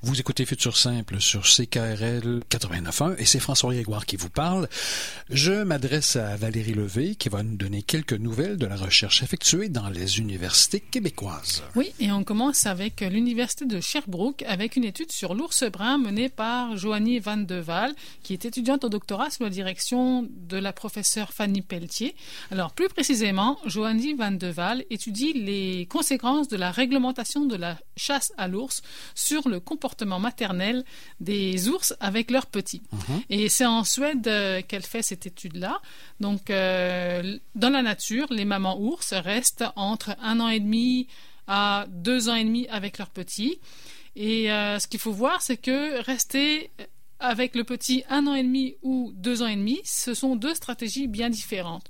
Vous écoutez Futur Simple sur CKRL 89.1 et c'est François Grégoire qui vous parle. Je m'adresse à Valérie Levé qui va nous donner quelques nouvelles de la recherche effectuée dans les universités québécoises. Oui, et on commence avec l'université de Sherbrooke avec une étude sur l'ours brun menée par Joanie Van de Waal, qui est étudiante au doctorat sous la direction de la professeure Fanny Pelletier. Alors, plus précisément, Joanie Van de Waal étudie les conséquences de la réglementation de la chasse à l'ours sur le comportement maternel des ours avec leurs petits. Et c'est en Suède qu'elle fait cette étude-là. Donc, dans la nature, les mamans ours restent entre 1 an et demi à 2 ans et demi avec leurs petits. Et ce qu'il faut voir, c'est que rester avec le petit 1 an et demi ou 2 ans et demi, ce sont deux stratégies bien différentes.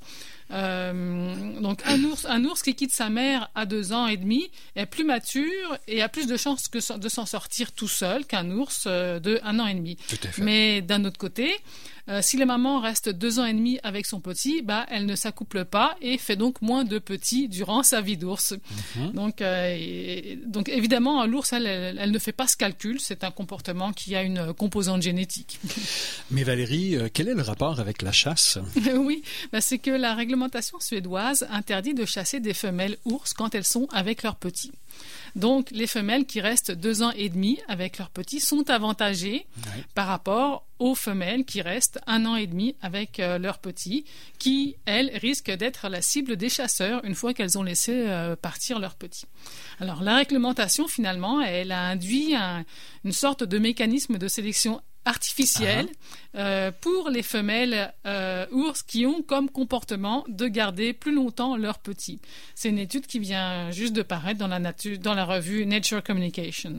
Donc un ours qui quitte sa mère à 2 ans et demi est plus mature et a plus de chances de s'en sortir tout seul qu'un ours de 1 an et demi. Tout à fait. Mais d'un autre côté, si la maman reste 2 ans et demi avec son petit, elle ne s'accouple pas et fait donc moins de petits durant sa vie d'ours. Donc évidemment, l'ours, elle ne fait pas ce calcul. C'est un comportement qui a une composante génétique. Mais Valérie, quel est le rapport avec la chasse? Oui, c'est que la réglementation suédoise interdit de chasser des femelles ours quand elles sont avec leurs petits. Donc, les femelles qui restent 2 ans et demi avec leurs petits sont avantagées par rapport aux femelles qui restent 1 an et demi avec leurs petits, qui, elles, risquent d'être la cible des chasseurs une fois qu'elles ont laissé partir leurs petits. Alors, la réglementation, finalement, elle a induit une sorte de mécanisme de sélection artificielle pour les femelles ours qui ont comme comportement de garder plus longtemps leurs petits. C'est une étude qui vient juste de paraître dans la revue Nature Communications.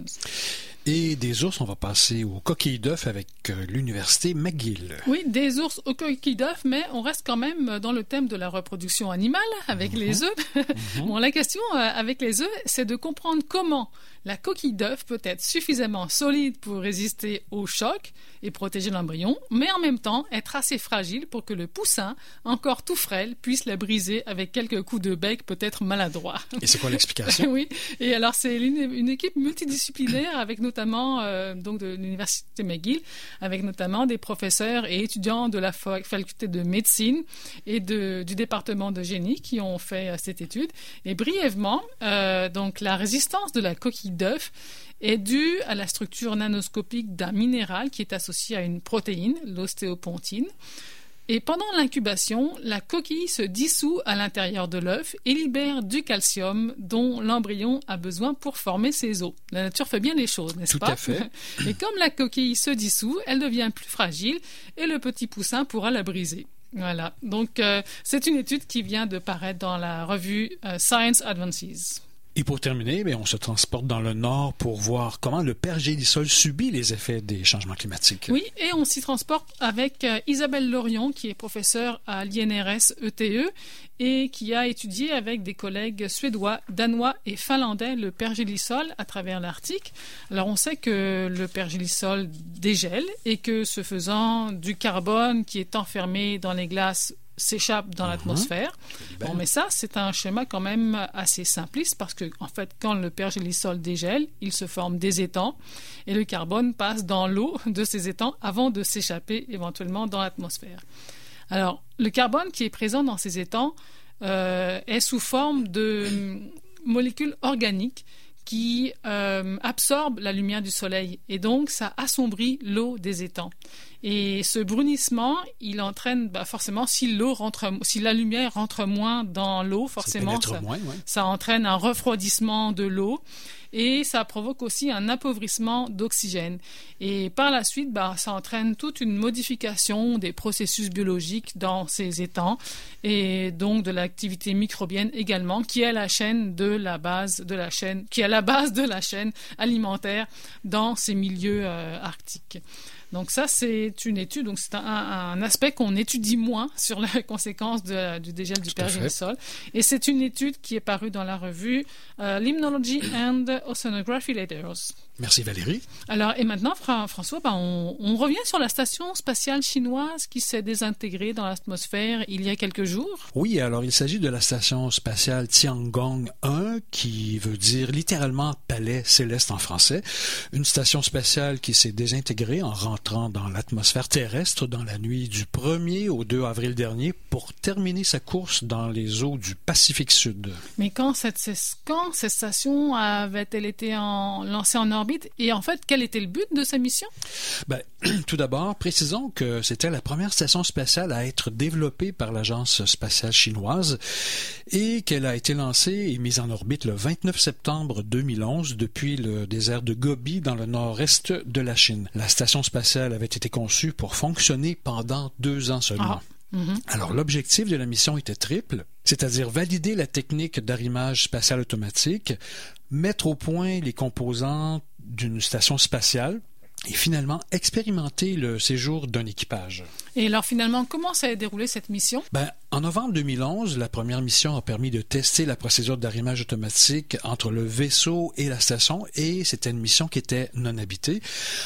Et des ours, on va passer aux coquilles d'œufs avec l'université McGill. Oui, des ours aux coquilles d'œufs, mais on reste quand même dans le thème de la reproduction animale avec les œufs. Bon, la question avec les œufs, c'est de comprendre comment la coquille d'œuf peut être suffisamment solide pour résister au choc et protéger l'embryon, mais en même temps être assez fragile pour que le poussin, encore tout frêle, puisse la briser avec quelques coups de bec peut-être maladroits. Et c'est quoi l'explication? Oui, et alors c'est une équipe multidisciplinaire avec notamment donc de l'université McGill, avec notamment des professeurs et étudiants de la faculté de médecine et du département de génie qui ont fait cette étude. Et brièvement, donc la résistance de la coquille d'œuf est due à la structure nanoscopique d'un minéral qui est associé à une protéine, l'ostéopontine. Et pendant l'incubation, la coquille se dissout à l'intérieur de l'œuf et libère du calcium dont l'embryon a besoin pour former ses os. La nature fait bien les choses, n'est-ce pas? Tout à fait. Et comme la coquille se dissout, elle devient plus fragile et le petit poussin pourra la briser. Voilà. Donc, c'est une étude qui vient de paraître dans la revue Science Advances. Et pour terminer, on se transporte dans le nord pour voir comment le pergélisol subit les effets des changements climatiques. Oui, et on s'y transporte avec Isabelle Lorion, qui est professeure à l'INRS ETE et qui a étudié avec des collègues suédois, danois et finlandais le pergélisol à travers l'Arctique. Alors, on sait que le pergélisol dégèle et que, ce faisant, du carbone qui est enfermé dans les glaces s'échappe dans l'atmosphère. Bon, mais ça, c'est un schéma quand même assez simpliste parce que, en fait, quand le pergélisol dégèle, il se forme des étangs et le carbone passe dans l'eau de ces étangs avant de s'échapper éventuellement dans l'atmosphère. Alors, le carbone qui est présent dans ces étangs est sous forme de molécules organiques qui absorbent la lumière du soleil et donc ça assombrit l'eau des étangs. Et ce brunissement, il entraîne forcément, si la lumière rentre moins dans l'eau, forcément, ça entraîne un refroidissement de l'eau et ça provoque aussi un appauvrissement d'oxygène. Et par la suite, ça entraîne toute une modification des processus biologiques dans ces étangs et donc de l'activité microbienne également, qui est la base de la chaîne alimentaire dans ces milieux arctiques. Donc ça, c'est une étude, donc c'est un aspect qu'on étudie moins sur les conséquences du dégel du pergélisol. Et c'est une étude qui est parue dans la revue Limnology and Oceanography Letters. Merci Valérie. Alors, et maintenant, François, on revient sur la station spatiale chinoise qui s'est désintégrée dans l'atmosphère il y a quelques jours. Oui, alors il s'agit de la station spatiale Tiangong 1, qui veut dire littéralement palais céleste en français. Une station spatiale qui s'est désintégrée en rentrant dans l'atmosphère terrestre dans la nuit du 1er au 2 avril dernier pour terminer sa course dans les eaux du Pacifique Sud. Mais quand cette station avait-elle été lancée en orbite? Et en fait, quel était le but de sa mission? Tout d'abord, précisons que c'était la première station spatiale à être développée par l'Agence spatiale chinoise et qu'elle a été lancée et mise en orbite le 29 septembre 2011 depuis le désert de Gobi dans le nord-est de la Chine. La station spatiale avait été conçue pour fonctionner pendant 2 ans seulement. Alors, l'objectif de la mission était triple, c'est-à-dire valider la technique d'arrimage spatial automatique, mettre au point les composants d'une station spatiale et finalement expérimenter le séjour d'un équipage. Et alors finalement, comment s'est déroulée cette mission? En novembre 2011, la première mission a permis de tester la procédure d'arrimage automatique entre le vaisseau et la station et c'était une mission qui était non habitée.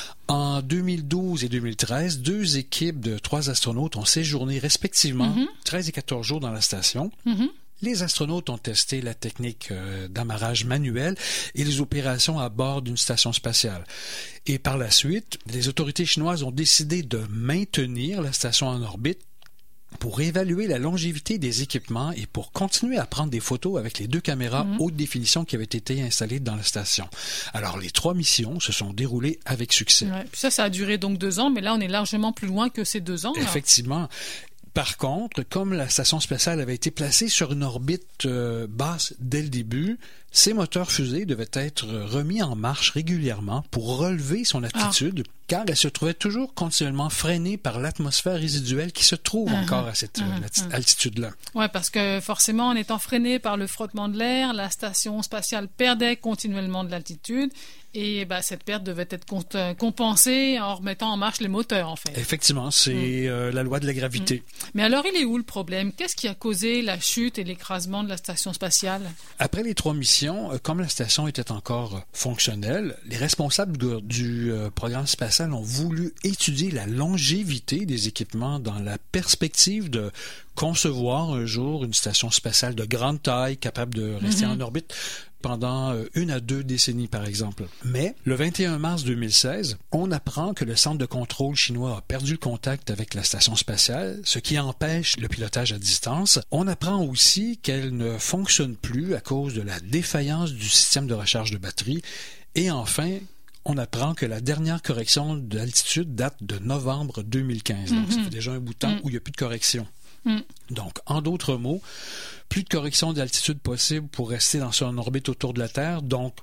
En 2012 et 2013, 2 équipes de 3 astronautes ont séjourné respectivement 13 et 14 jours dans la station. Les astronautes ont testé la technique d'amarrage manuel et les opérations à bord d'une station spatiale. Et par la suite, les autorités chinoises ont décidé de maintenir la station en orbite pour évaluer la longévité des équipements et pour continuer à prendre des photos avec les 2 caméras haute définition qui avaient été installées dans la station. Alors, les 3 missions se sont déroulées avec succès. Ouais. Puis ça a duré donc 2 ans, mais là, on est largement plus loin que ces 2 ans. Là. Effectivement. Par contre, comme la station spatiale avait été placée sur une orbite basse dès le début, ses moteurs fusées devaient être remis en marche régulièrement pour relever son altitude, car elle se trouvait toujours continuellement freinée par l'atmosphère résiduelle qui se trouve encore à cette altitude-là. Oui, parce que forcément, en étant freinée par le frottement de l'air, la station spatiale perdait continuellement de l'altitude. Et cette perte devait être compensée en remettant en marche les moteurs, en fait. Effectivement, c'est la loi de la gravité. Mais alors, il est où le problème? Qu'est-ce qui a causé la chute et l'écrasement de la station spatiale? Après les 3 missions, comme la station était encore fonctionnelle, les responsables du programme spatial ont voulu étudier la longévité des équipements dans la perspective de concevoir un jour une station spatiale de grande taille capable de rester en orbite pendant 1 à 2 décennies, par exemple. Mais, le 21 mars 2016, on apprend que le centre de contrôle chinois a perdu le contact avec la station spatiale, ce qui empêche le pilotage à distance. On apprend aussi qu'elle ne fonctionne plus à cause de la défaillance du système de recharge de batterie. Et enfin, on apprend que la dernière correction d'altitude date de novembre 2015. Donc, ça fait déjà un bout de temps où il n'y a plus de correction. Donc, en d'autres mots, plus de correction d'altitude possible pour rester dans son orbite autour de la Terre. Donc,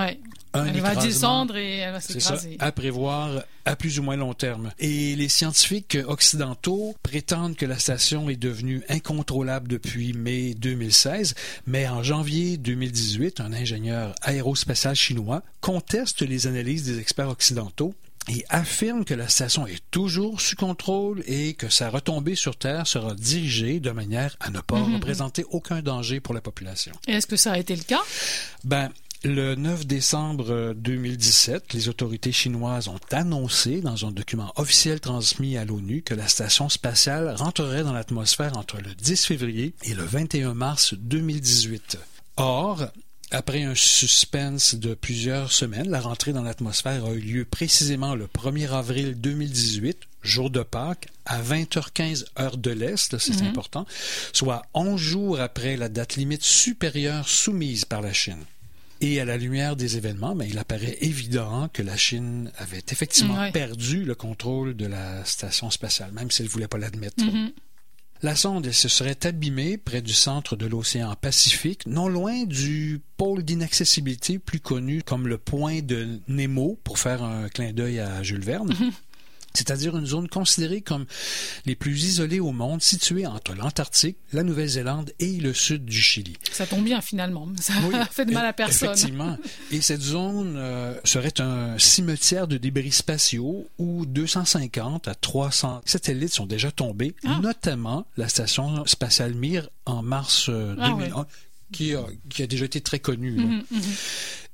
elle va descendre et elle va s'écraser. C'est ça, à prévoir à plus ou moins long terme. Et les scientifiques occidentaux prétendent que la station est devenue incontrôlable depuis mai 2016, mais en janvier 2018, un ingénieur aérospatial chinois conteste les analyses des experts occidentaux et affirme que la station est toujours sous contrôle et que sa retombée sur Terre sera dirigée de manière à ne pas représenter aucun danger pour la population. Et est-ce que ça a été le cas? Le 9 décembre 2017, les autorités chinoises ont annoncé dans un document officiel transmis à l'ONU que la station spatiale rentrerait dans l'atmosphère entre le 10 février et le 21 mars 2018. Or, après un suspense de plusieurs semaines, la rentrée dans l'atmosphère a eu lieu précisément le 1er avril 2018, jour de Pâques, à 20h15 heure de l'Est, c'est important, soit 11 jours après la date limite supérieure soumise par la Chine. Et à la lumière des événements, il apparaît évident que la Chine avait effectivement perdu le contrôle de la station spatiale, même si elle ne voulait pas l'admettre. La sonde se serait abîmée près du centre de l'océan Pacifique, non loin du pôle d'inaccessibilité plus connu comme le point de Nemo, pour faire un clin d'œil à Jules Verne. C'est-à-dire une zone considérée comme les plus isolées au monde, située entre l'Antarctique, la Nouvelle-Zélande et le sud du Chili. Ça tombe bien, finalement. Ça fait de mal à personne. Effectivement. Et cette zone serait un cimetière de débris spatiaux où 250 à 300 satellites sont déjà tombés, notamment la station spatiale Mir en mars 2001, qui a déjà été très connue.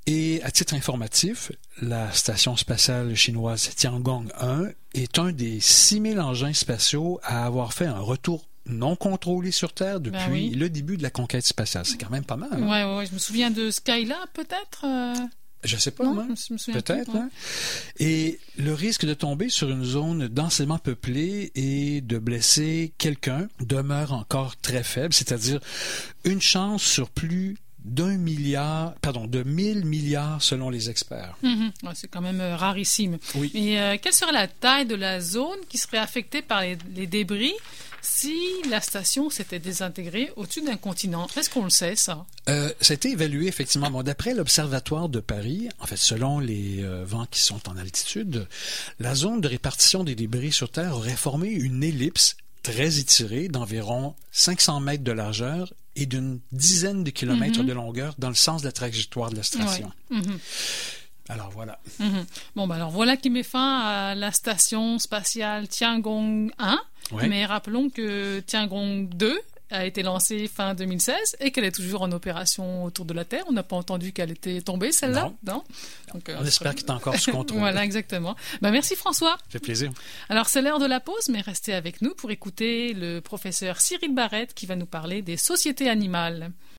Et à titre informatif, la station spatiale chinoise Tiangong 1 est un des 6000 engins spatiaux à avoir fait un retour non contrôlé sur Terre depuis le début de la conquête spatiale. C'est quand même pas mal. Hein? Ouais, je me souviens de Skylab, peut-être Je sais pas, non, moi. je me souviens Peut-être. plus, Hein? Et le risque de tomber sur une zone densément peuplée et de blesser quelqu'un demeure encore très faible, c'est-à-dire une chance sur plus de 1000 milliards selon les experts. Ouais, c'est quand même rarissime. Oui. Et quelle serait la taille de la zone qui serait affectée par les débris si la station s'était désintégrée au-dessus d'un continent? Est-ce qu'on le sait, ça? Ça a été évalué, effectivement. Bon, d'après l'Observatoire de Paris, en fait, selon les vents qui sont en altitude, la zone de répartition des débris sur Terre aurait formé une ellipse très étirée d'environ 500 mètres de largeur et d'une dizaine de kilomètres de longueur dans le sens de la trajectoire de la station. Ouais. Alors voilà. Bon, alors voilà qui met fin à la station spatiale Tiangong 1. Ouais. Mais rappelons que Tiangong 2 a été lancée fin 2016 et qu'elle est toujours en opération autour de la Terre. On n'a pas entendu qu'elle était tombée, celle-là. Non. Donc, on espère qu'elle est encore sous contrôle. Voilà, exactement. Merci François. Ça fait plaisir. Alors c'est l'heure de la pause, mais restez avec nous pour écouter le professeur Cyril Barrette qui va nous parler des sociétés animales.